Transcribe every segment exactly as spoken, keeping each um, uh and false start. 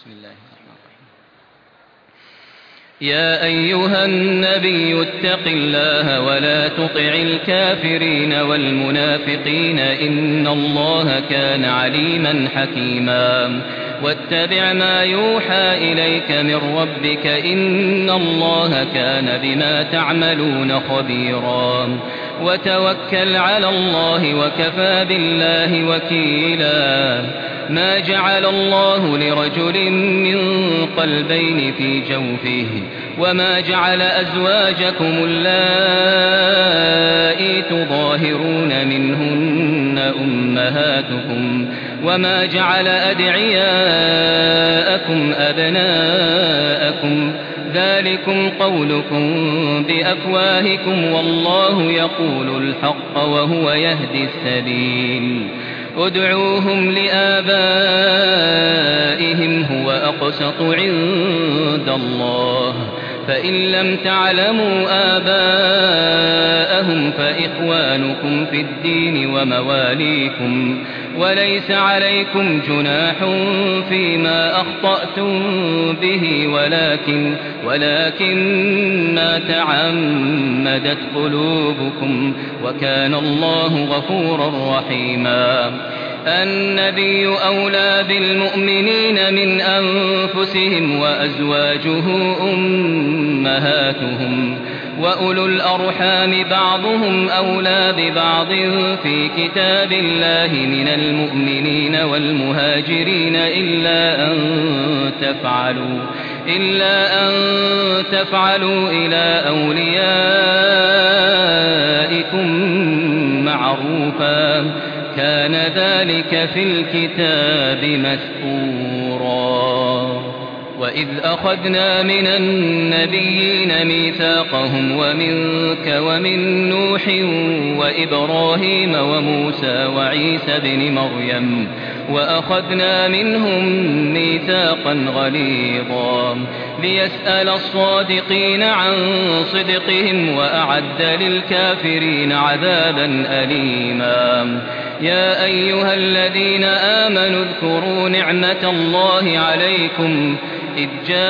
بسم الله الرحمن الرحيم. يا أيها النبي اتق الله ولا تطع الكافرين والمنافقين إن الله كان عليما حكيما واتبع ما يوحى إليك من ربك إن الله كان بما تعملون خبيرا وتوكل على الله وكفى بالله وكيلا ما جعل الله لرجل من قلبين في جوفه وما جعل أزواجكم اللائي تظاهرون منهن أمهاتكم وما جعل أدعياءكم أبناءكم ذلكم قولكم بأفواهكم والله يقول الحق وهو يهدي السبيل ادعوهم لآبائهم هو أقسط عند الله فإن لم تعلموا آباءهم فإخوانكم في الدين ومواليكم وليس عليكم جناح فيما أخطأتم به ولكن ولكن ما تعمدت قلوبكم وكان الله غفورا رحيما النبي أولى بالمؤمنين من أنفسهم وأزواجه أمهاتهم وأولو الأرحام بعضهم أولى ببعض في كتاب الله من المؤمنين والمهاجرين إلا أن تفعلوا إلا أن تفعلوا إلى أوليائكم معروفا كان ذلك في الكتاب مسطورا وإذ أخذنا من النبيين ميثاقهم ومنك ومن نوح وإبراهيم وموسى وعيسى بن مريم وأخذنا منهم ميثاقا غليظا ليسأل الصادقين عن صدقهم وأعد للكافرين عذابا أليما يا أيها الذين آمنوا اذكروا نعمة الله عليكم إذ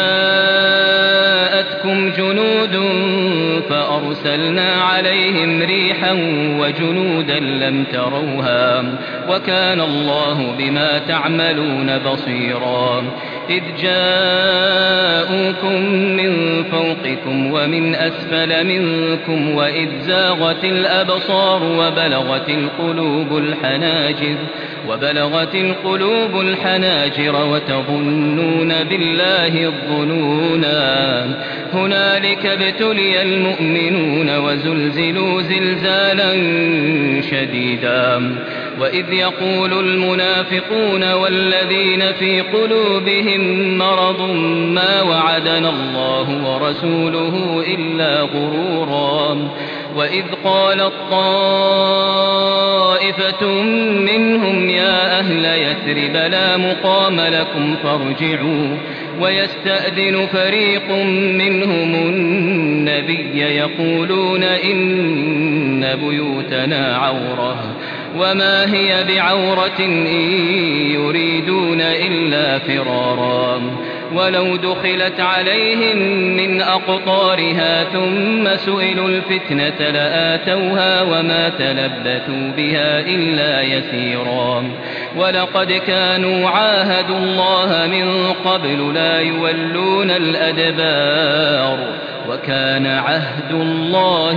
جاءتكم جنود فأرسلنا عليهم ريحا وجنودا لم تروها وكان الله بما تعملون بصيرا إذ جاءوكم من فوقكم ومن أسفل منكم وإذ زاغت الأبصار وبلغت القلوب الحناجر وبلغت القلوب الحناجر وتظنون بالله الظنونا هنالك ابتلي المؤمنون وزلزلوا زلزالا شديدا وإذ يقول المنافقون والذين في قلوبهم مرض ما وعدنا الله ورسوله إلا غرورا وإذ قالت طائفة منهم يا أهل يثرب لا مقام لكم فارجعوا ويستأذن فريق منهم النبي يقولون إن بيوتنا عورة وما هي بعورة إن يريدون إلا فرارا ولو دخلت عليهم من أقطارها ثم سئلوا الفتنة لآتوها وما تلبثوا بها إلا يسيرا ولقد كانوا عاهدوا الله من قبل لا يولون الأدبار وكان عهد الله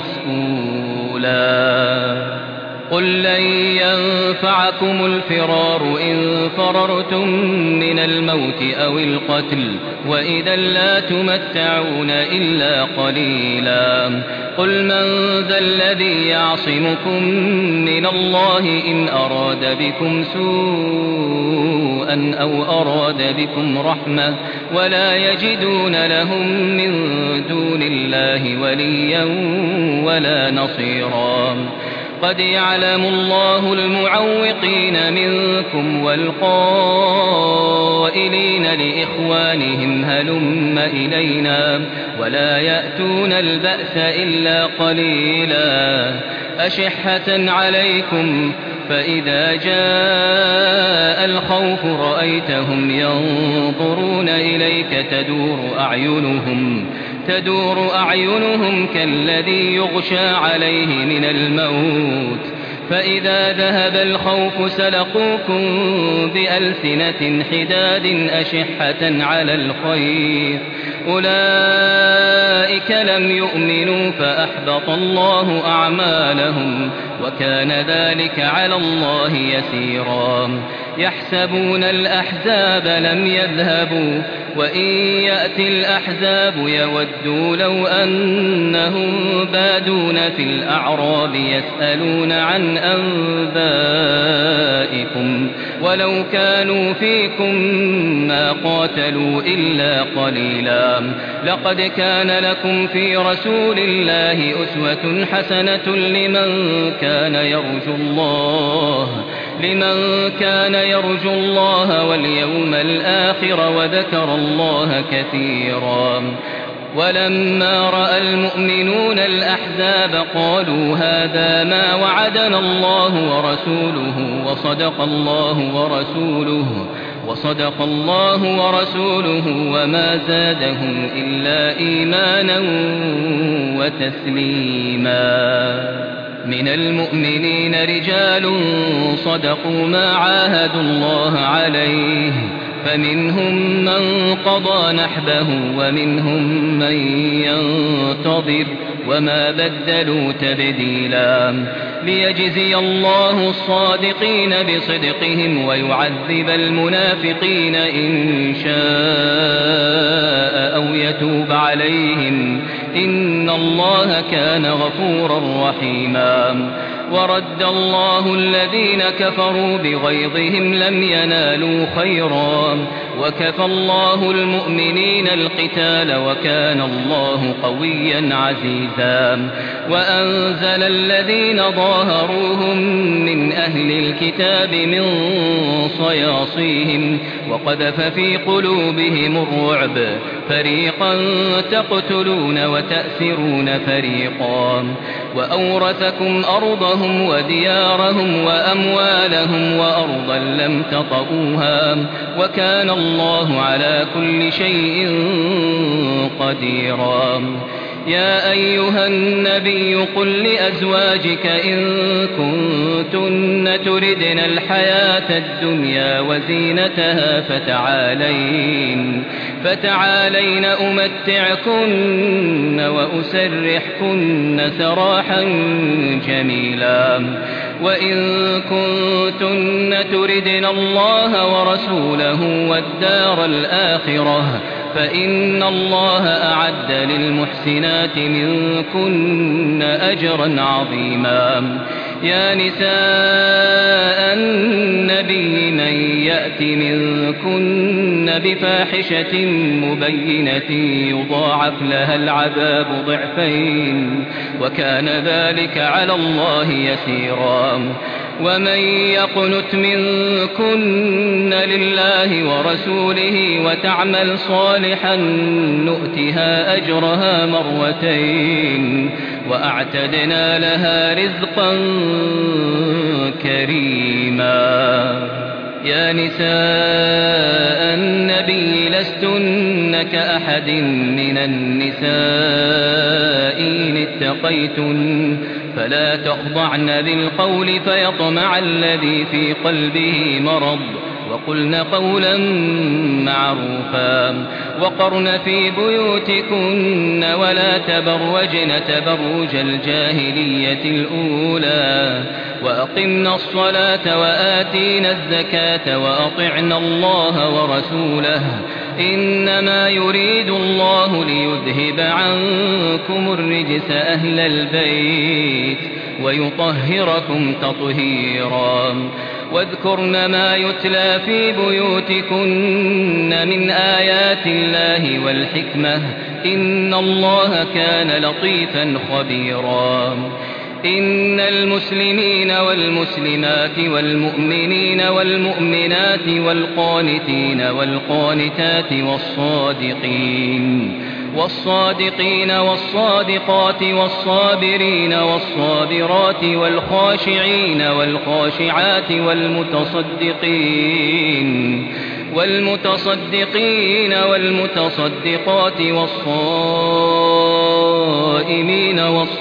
مسؤولا قل لن ينفعكم الفرار إن فررتم من الموت أو القتل وإذا لا تمتعون إلا قليلا قل من ذا الذي يعصمكم من الله إن أراد بكم سوءا أو أراد بكم رحمة ولا يجدون لهم من دون الله وليا ولا نصيرا قد يعلم الله المعوقين منكم والقائلين لإخوانهم هلم إلينا ولا يأتون البأس إلا قليلا أشحة عليكم فإذا جاء الخوف رأيتهم ينظرون إليك تدور أعينهم تدور أعينهم كالذي يغشى عليه من الموت فإذا ذهب الخوف سلقوكم بألسنة حداد أشحة على الخير أولئك لم يؤمنوا فأحبط الله أعمالهم وكان ذلك على الله يسيرا يحسبون الأحزاب لم يذهبوا وإن يأتي الأحزاب يودوا لو أنهم بادون في الأعراب يسألون عن أنبائكم ولو كانوا فيكم ما قاتلوا إلا قليلا لقد كان لكم في رسول الله أسوة حسنة لمن كان يرجو الله لمن كان يرجو الله واليوم الآخر وذكر الله كثيرا ولما رأى المؤمنون الأحزاب قالوا هذا ما وعدنا الله ورسوله وصدق الله ورسوله وصدق الله ورسوله وما زادهم إلا إيمانا وتسليما من المؤمنين رجال صدقوا ما عاهدوا الله عليه فمنهم من قضى نحبه ومنهم من ينتظر وما بدلوا تبديلا ليجزي الله الصادقين بصدقهم ويعذب المنافقين إن شاء أو يتوب عليهم إن الله كان غفورا رحيما ورد الله الذين كفروا بغيظهم لم ينالوا خيرا وكفى الله المؤمنين القتال وكان الله قويا عزيزا وأنزل الذين ظاهروهم من أهل الكتاب من صياصيهم وقذف في قلوبهم الرعب فريقا تقتلون وتأسرون فريقا وأورثكم أرضهم وديارهم وأموالهم وأرضا لم تطئوها وكان الله على كل شيء قديرا يا أيها النبي قل لأزواجك إن كنتن تردن الحياة الدنيا وزينتها فتعالين فتعالين أمتعكن وأسرحكن سراحا جميلا وإن كنتن تردن الله ورسوله والدار الآخرة فإن الله أعد للمحسنات منكن أجرا عظيما يا نساء النبي من يأت منكن بفاحشة مبينة يضاعف لها العذاب ضعفين وكان ذلك على الله يسيرا ومن يقنت منكن لله ورسوله وتعمل صالحا نؤتها أجرها مرتين وأعتدنا لها رزقا كريما يا نساء النبي لستن كأحد من النساء إن اتقيتن فلا تخضعن بالقول فيطمع الذي في قلبه مرض وقلن قولا معروفا وقرن في بيوتكن ولا تبرجن تبرج الجاهلية الأولى وأقمنا الصلاة وآتينا الزكاة وأطعنا الله ورسوله إنما يريد الله ليذهب عنكم الرجس أهل البيت ويطهركم تطهيرا واذكرن ما يتلى في بيوتكن من آيات الله والحكمة إن الله كان لطيفا خبيرا إن المسلمين والمسلمات والمؤمنين والمؤمنات والقانتين والقانتات والصادقين والصادقين والصادقات والصابرين والصابرات والخاشعين والخاشعات والمتصدقين والمتصدقين والمتصدقات والصائمين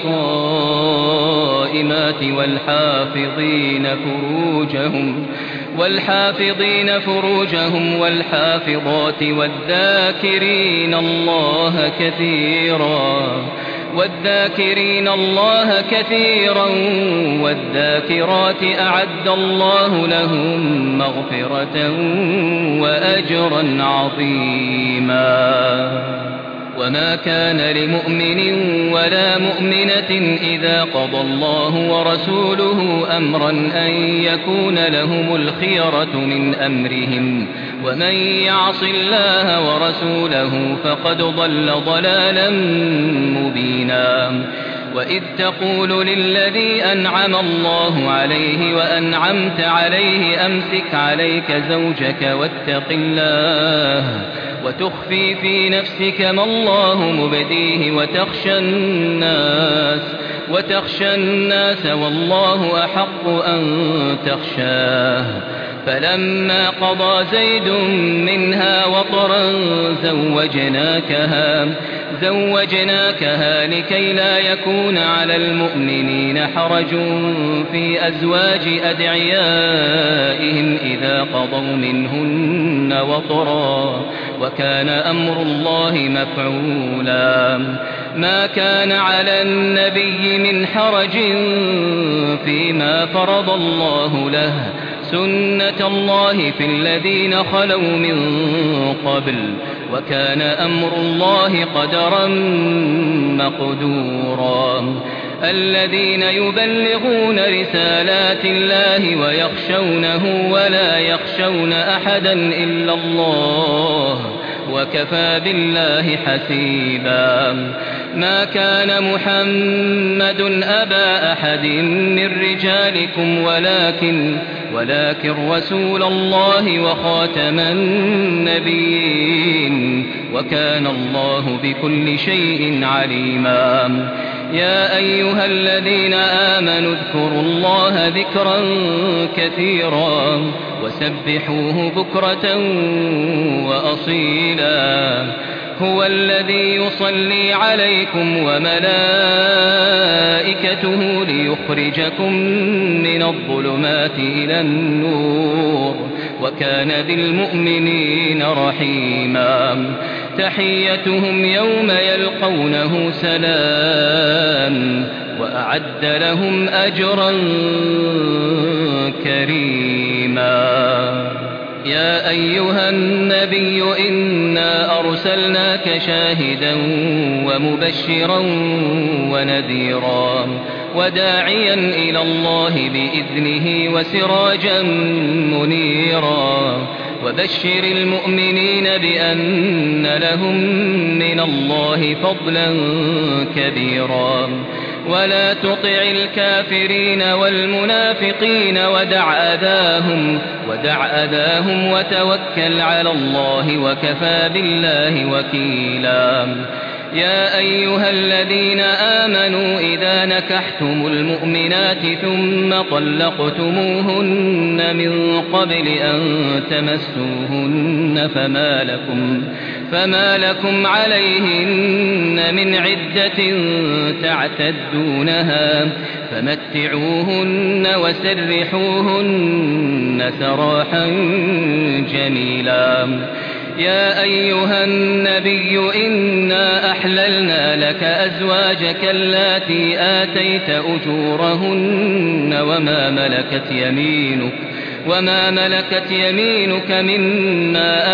والصائمات والحافظين فروجهم والحافظين فروجهم والحافظات والذاكرين الله كثيرا والذاكرين الله كثيرا والذاكرات أعد الله لهم مغفرة وأجرا عظيما. وما كان لمؤمن ولا مؤمنة إذا قضى الله ورسوله أمرا أن يكون لهم الخيرة من أمرهم ومن يعص الله ورسوله فقد ضل ضلالا مبينا. وإذ تقول للذي أنعم الله عليه وأنعمت عليه أمسك عليك زوجك واتق الله وتخفي في نفسك ما الله مبديه وتخشى الناس وتخشى الناس والله أحق أن تخشاه. فلما قضى زيد منها وطرا زوجناكها زوجناكها لكي لا يكون على المؤمنين حرج في أزواج أدعيائهم إذا قضوا منهن وطرا وكان أمر الله مفعولا. ما كان على النبي من حرج فيما فرض الله له سنة الله في الذين خلوا من قبل وكان أمر الله قدرا مقدورا. الذين يبلغون رسالات الله ويخشونه ولا يخشون أحدا إلا الله وكفى بالله حسيبا. ما كان محمد أبا أحد من رجالكم ولكن ولكن رسول الله وخاتم النبيين وكان الله بكل شيء عليما. يا أيها الذين آمنوا اذكروا الله ذكرا كثيرا وسبحوه بكرة وأصيلا. هو الذي يصلي عليكم وملائكته ليخرجكم من الظلمات إلى النور وكان بالمؤمنين رحيما. تحيتهم يوم يلقونه سلام وأعد لهم أجرا كريما. يا أيها النبي إنا أرسلناك شاهدا ومبشرا ونذيرا وداعيا إلى الله بإذنه وسراجا منيرا. وبشر المؤمنين بأن لهم من الله فضلا كبيرا. ولا تطع الكافرين والمنافقين ودع أذاهم ودع أذاهم وتوكل على الله وكفى بالله وكيلا. يا أيها الذين آمنوا إذا نكحتم المؤمنات ثم طلقتموهن من قبل أن تمسوهن فما لكم فما لكم عليهن من عدة تعتدونها فمتعوهن وسرحوهن سراحا جميلا. يا أيها النبي إنا أحللنا لك أزواجك اللاتي آتيت أجورهن وما ملكت يمينك وما ملكت يمينك مما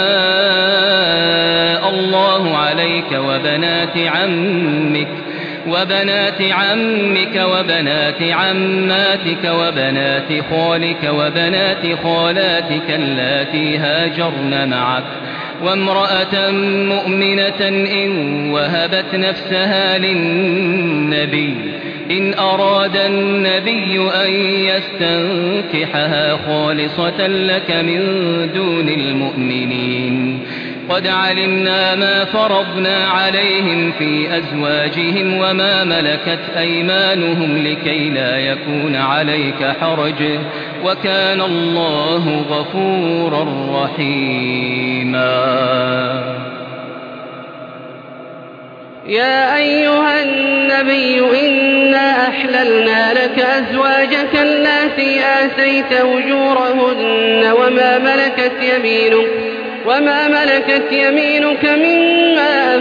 أفاء الله عليك وبنات عمك وبنات عمك وبنات عماتك وبنات خالك وبنات خالاتك اللاتي هاجرن معك وامرأة مؤمنة إن وهبت نفسها للنبي إن أراد النبي أن يستنكحها خالصة لك من دون المؤمنين قد علمنا ما فرضنا عليهم في أزواجهم وما ملكت أيمانهم لكي لا يكون عليك حرج وكان الله غفورا رحيما. يا أيها النبي إنا أحللنا لك أزواجك اللاتي آتيت أجورهن وما ملكت يمينك وما ملكت يمينك مما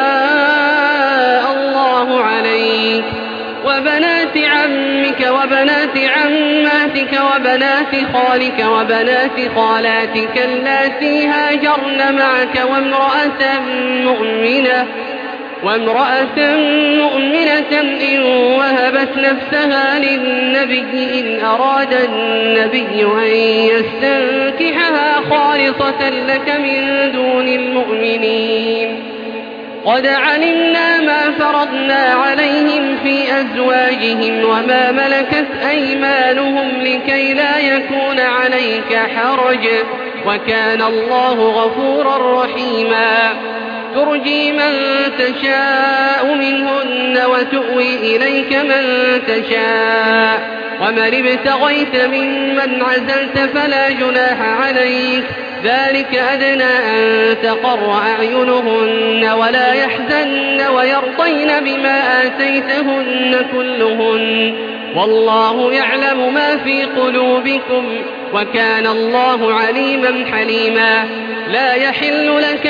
أفاء الله عليك وبنات عمك وبنات عماتك وبنات خالك وبنات خالاتك اللاتي هاجرن معك وامرأة مؤمنة وامرأة مؤمنة إن وهبت نفسها للنبي إن أراد النبي أن يستنكحها خالصة لك من دون المؤمنين. قد علمنا ما فرضنا عليهم في أزواجهم وما ملكت أيمانهم لكي لا يكون عليك حرج وكان الله غفورا رحيما. ترجي من تشاء منهن وتؤوي إليك من تشاء ومن ابتغيت ممن عزلت فلا جناح عليك ذلك أدنى أن تقر أعينهن ولا يحزن ويرضين بما آتيتهن كلهن والله يعلم ما في قلوبكم وكان الله عليما حليما. لا يحل لك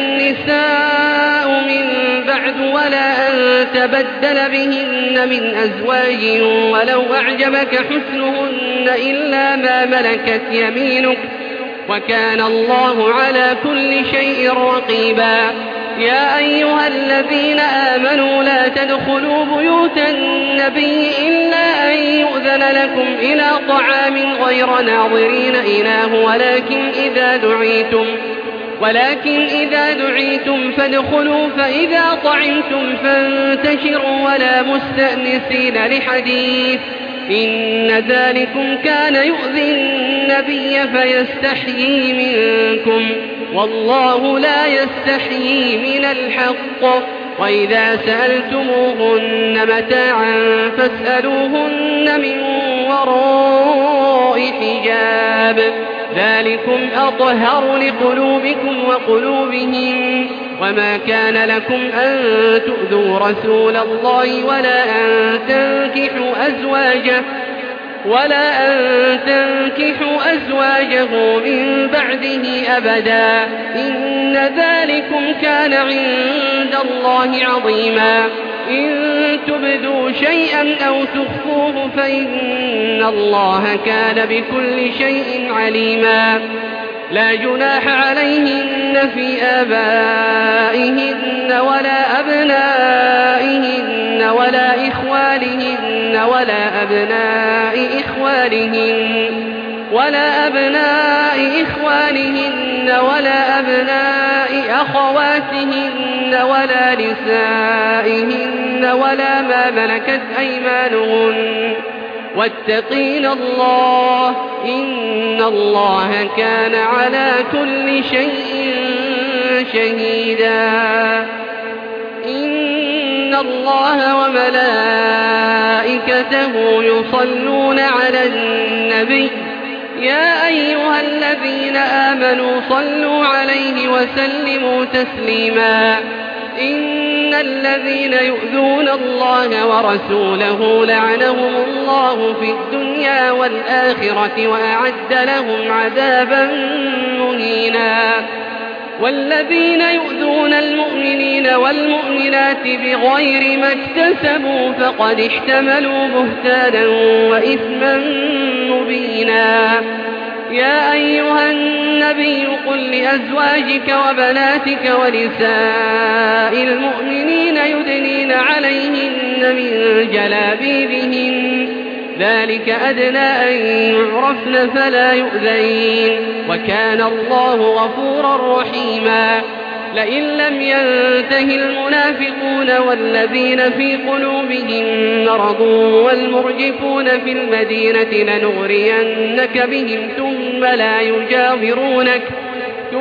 النساء من بعد ولا أن تبدل بهن من أزواج ولو أعجبك حسنهن إلا ما ملكت يمينك وكان الله على كل شيء رقيبا. يا أيها الذين آمنوا لا تدخلوا بيوت النبي إلا أن يؤذن لكم إلى طعام غير ناظرين إناه ولكن إذا دعيتم ولكن إذا دعيتم فادخلوا فإذا طعمتم فانتشروا ولا مستأنسين لحديث إن ذلكم كان يؤذي النبي فيستحيي منكم والله لا يستحيي من الحق. وإذا سألتموهن متاعا فاسألوهن من وراء حجاب ذلكم أطهر لقلوبكم وقلوبهم. وما كان لكم أن تؤذوا رسول الله ولا أن تنكحوا أزواجه ولا أن تنكحوا أزواجه من بعده أبدا إن ذلكم كان عند الله عظيما. إن تبدوا شيئا أو تخفوه فإن الله كان بكل شيء عليما. لا جناح عليهن في آبائهن ولا أبنائهن ولا إخوانهن ولا أبناء إخوانهن ولا أبناء إخوانهن ولا أبناء أخواتهن ولا نسائهن ولا ما ملكت أيمانهن واتقين الله إن الله كان على كل شيء شهيدا. إن الله وملائكته يصلون على النبي يا أيها الذين آمنوا صلوا عليه وسلموا تسليما. إن الذين يؤذون الله ورسوله لعنهم الله في الدنيا والآخرة وأعد لهم عذابا مهينا. والذين يؤذون المؤمنين والمؤمنات بغير ما اكتسبوا فقد احتملوا بهتانا وإثما مبينا. يا أيها النبي قل لأزواجك وبناتك ونساء المؤمنين يدنين عليهن من جلابيبهن ذلك أدنى أن يعرفن فلا يؤذين وكان الله غفورا رحيما. لئن لم ينته المنافقون والذين في قلوبهم مرض والمرجفون في المدينة لنغرينك بهم ثم لا يجاورونك ثم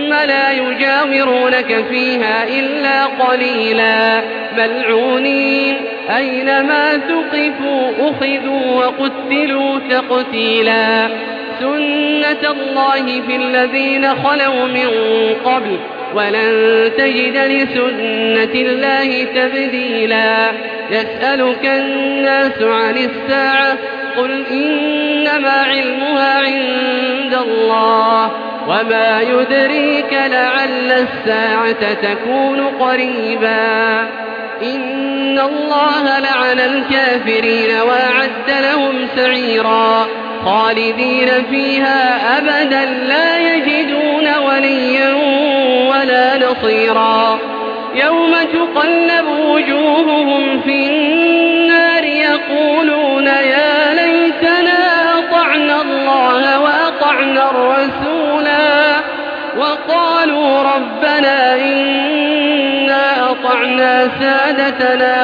ثم لا يجاورونك فيها إلا قليلا ملعونين أينما ثقفوا أخذوا وقتلوا تقتيلا سنة الله في الذين خلوا من قبل ولن تجد لسنة الله تبديلا يسألك الناس عن الساعة قل إنما علمها عند الله وما يدريك لعل الساعة تكون قريبا إن الله لعن الكافرين وأعد لهم سعيرا خالدين فيها أبدا لا يجدون وليا ولا نصيرا يوم تقلب وجوههم في النار يقولون يا ليتنا أطعنا الله وأطعنا الرسولا وقالوا ربنا إنا أطعنا سادتنا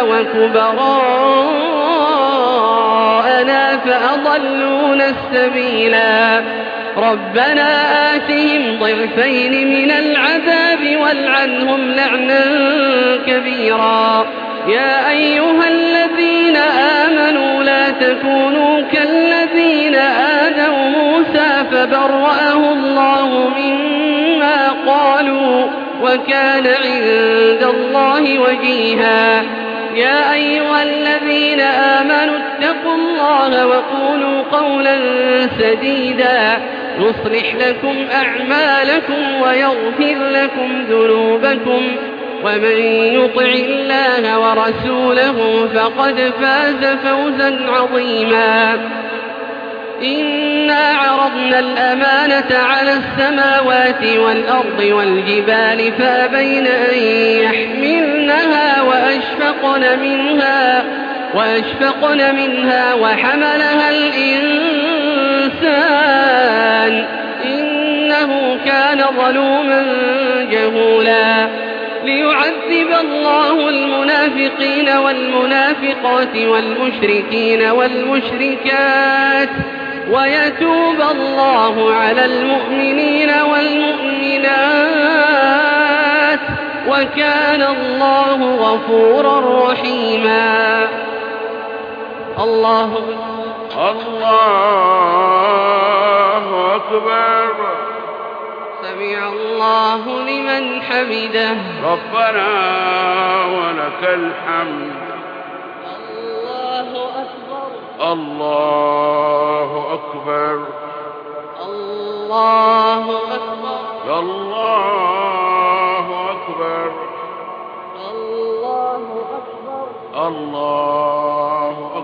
وكبراءنا فأضلونا السبيلا ربنا آتهم ضعفين من العذاب والعنهم لعنا كبيرا يا أيها الذين آمنوا لا تكونوا كالذين آذوا موسى فبرأه الله مما قالوا وكان عند الله وجيها يا أيها الذين آمنوا اتقوا الله وقولوا قولا سديدا يصلح لكم أعمالكم ويغفر لكم ذنوبكم ومن يطع الله ورسوله فقد فاز فوزا عظيما إنا عرضنا الأمانة على السماوات والأرض والجبال فأبين أن يحملنها وأشفقن منها وأشفقن منها وحملها الإنسان إنه كان ظلوما جهولا ليعذب الله المنافقين والمنافقات والمشركين والمشركات ويتوب الله على المؤمنين والمؤمنات وكان الله غفورا رحيما الله الله أكبر سمع الله لمن حمده ربنا ولك الحمد الله أكبر الله أكبر الله أكبر الله أكبر الله أكبر الله